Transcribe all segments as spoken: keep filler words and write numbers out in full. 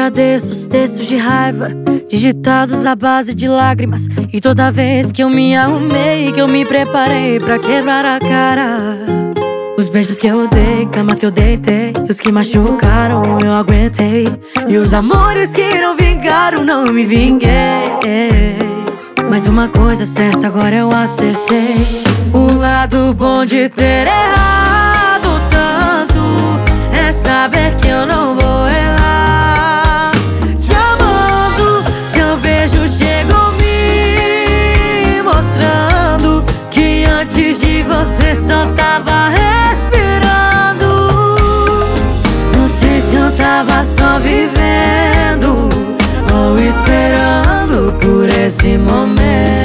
Agradeço os textos de raiva, digitados à base de lágrimas. E toda vez que eu me arrumei, que eu me preparei pra quebrar a cara. Os beijos que eu dei, camas que eu deitei, os que machucaram eu aguentei. E os amores que não vingaram, não me vinguei. Mas uma coisa é certa, agora eu acertei. O lado bom de ter errado tanto é saber que eu não vou errar. Te amando, seu beijo chegou me mostrando que antes de você só tava respirando. Não sei se eu tava só vivendo ou esperando por esse momento.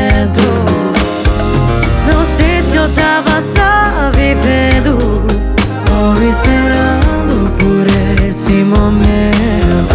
Não sei se eu tava só vivendo ou esperando por esse momento.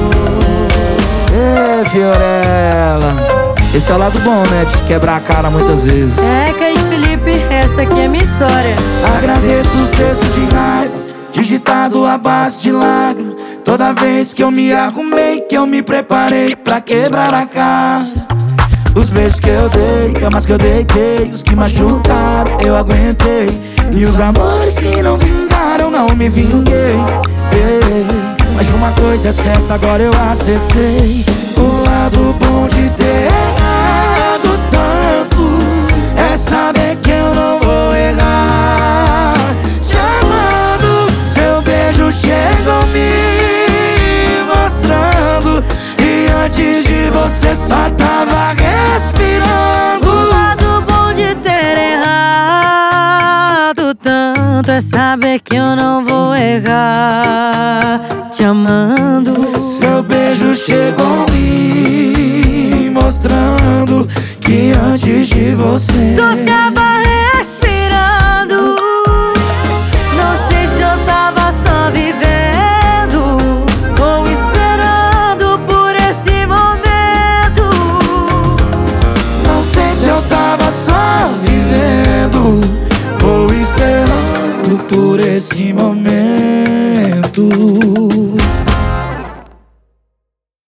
Ê, Fiorella, esse é o lado bom, né? De quebrar a cara muitas vezes. É, Kaique Felipe, essa aqui é minha história. Agradeço os textos de raiva, digitado à base de lágrimas. Toda vez que eu me arrumei, que eu me preparei pra quebrar a cara. Os beijos que eu dei, camas que eu deitei, os que machucaram eu aguentei. E os amores que não vingaram, não me vinguei. Ei, mas uma coisa é certa, agora eu acertei. O lado bom de ter errado tanto é saber que eu não vou errar. Te amando, seu beijo chegou me mostrando e antes de você só tava respirando. O lado bom de ter errado tanto é saber que eu não vou errar. Te amando, seu beijo chegou me mostrando que antes de você só tava respirando. Não sei se eu tava só vivendo ou esperando por esse momento. Não sei se eu tava só vivendo ou esperando por esse momento.